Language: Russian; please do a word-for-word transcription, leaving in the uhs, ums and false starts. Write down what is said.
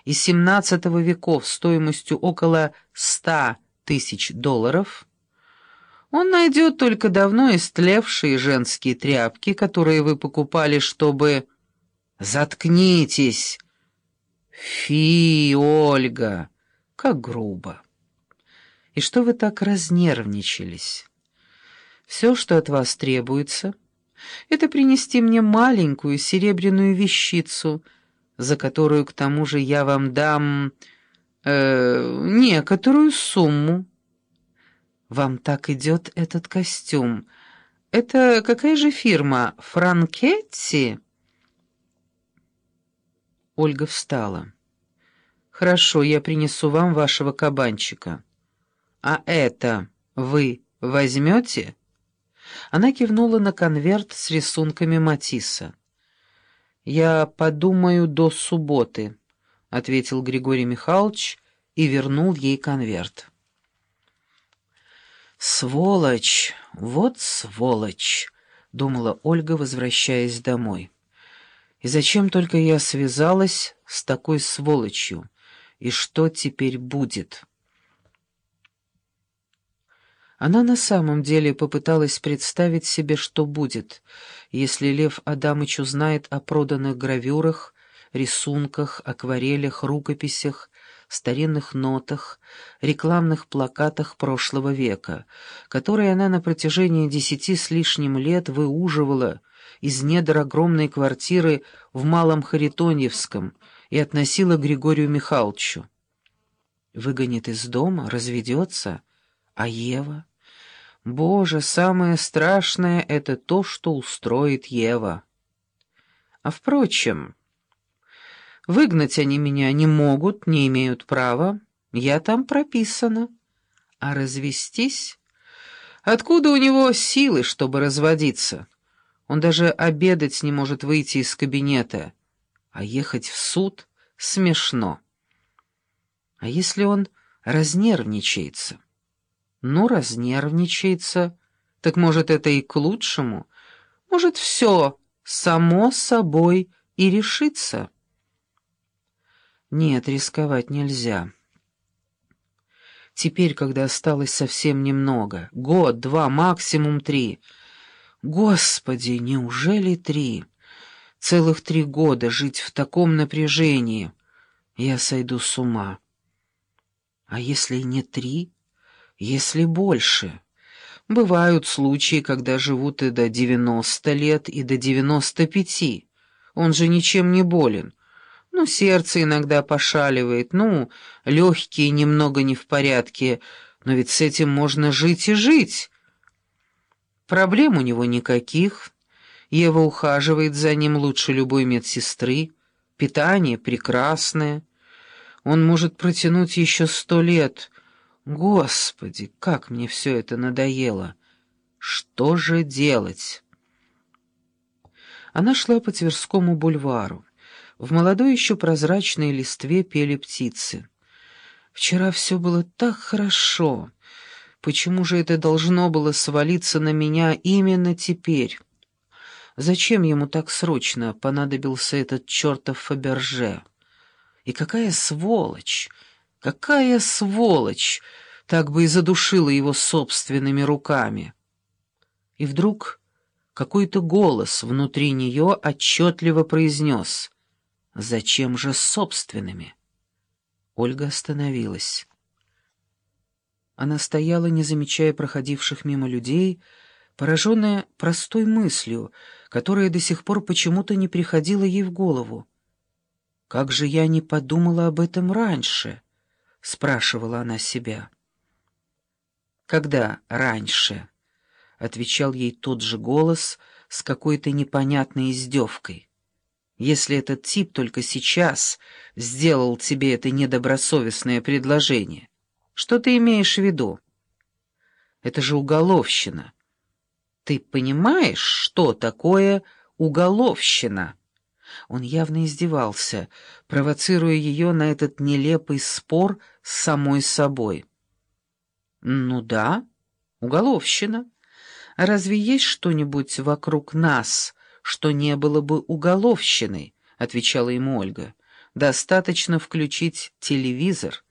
из семнадцатого веков стоимостью около ста тысяч долларов, он найдет только давно истлевшие женские тряпки, которые вы покупали, чтобы... Заткнитесь! Фи, Ольга, как грубо! И что вы так разнервничались? Все, что от вас требуется, это принести мне маленькую серебряную вещицу, за которую, к тому же, я вам дам э, некоторую сумму. Вам так идет этот костюм. Это какая же фирма? Франкетти? Ольга встала. Хорошо, я принесу вам вашего кабанчика. А это вы возьмете? Она кивнула на конверт с рисунками Матисса. «Я подумаю до субботы», — ответил Григорий Михайлович и вернул ей конверт. «Сволочь! Вот сволочь!» — думала Ольга, возвращаясь домой. «И зачем только я связалась с такой сволочью? И что теперь будет?» Она на самом деле попыталась представить себе, что будет, если Лев Адамыч узнает о проданных гравюрах, рисунках, акварелях, рукописях, старинных нотах, рекламных плакатах прошлого века, которые она на протяжении десяти с лишним лет выуживала из недр огромной квартиры в Малом Харитоньевском и относила Григорию Михайловичу. Выгонит из дома, разведется, а Ева... Боже, самое страшное — это то, что устроит Ева. А впрочем, выгнать они меня не могут, не имеют права, я там прописана. А развестись? Откуда у него силы, чтобы разводиться? Он даже обедать не может выйти из кабинета. А ехать в суд смешно. А если он разнервничается? Ну, разнервничается, так, может, это и к лучшему. Может, все само собой и решится. Нет, рисковать нельзя. Теперь, когда осталось совсем немного, год, два, максимум три. Господи, неужели три? Целых три года жить в таком напряжении. Я сойду с ума. А если не три? Если больше. Бывают случаи, когда живут и до девяноста лет, и до девяноста пяти. Он же ничем не болен. Ну, сердце иногда пошаливает, ну, легкие немного не в порядке, но ведь с этим можно жить и жить. Проблем у него никаких. Ева ухаживает за ним лучше любой медсестры. Питание прекрасное. Он может протянуть еще сто лет. Господи, как мне все это надоело! Что же делать? Она шла по Тверскому бульвару. В молодой еще прозрачной листве пели птицы. Вчера все было так хорошо. Почему же это должно было свалиться на меня именно теперь? Зачем ему так срочно понадобился этот чертов Фаберже? И какая сволочь! Какая сволочь! Так бы и задушила его собственными руками. И вдруг какой-то голос внутри нее отчетливо произнес: «Зачем же собственными?» Ольга остановилась. Она стояла, не замечая проходивших мимо людей, пораженная простой мыслью, которая до сих пор почему-то не приходила ей в голову. «Как же я не подумала об этом раньше?» — спрашивала она себя. «Когда раньше?» — отвечал ей тот же голос с какой-то непонятной издевкой. «Если этот тип только сейчас сделал тебе это недобросовестное предложение, что ты имеешь в виду? Это же уголовщина. Ты понимаешь, что такое уголовщина?» Он явно издевался, провоцируя ее на этот нелепый спор с самой собой. «Ну да, уголовщина. А разве есть что-нибудь вокруг нас, что не было бы уголовщиной?» — отвечала ему Ольга. Достаточно включить телевизор,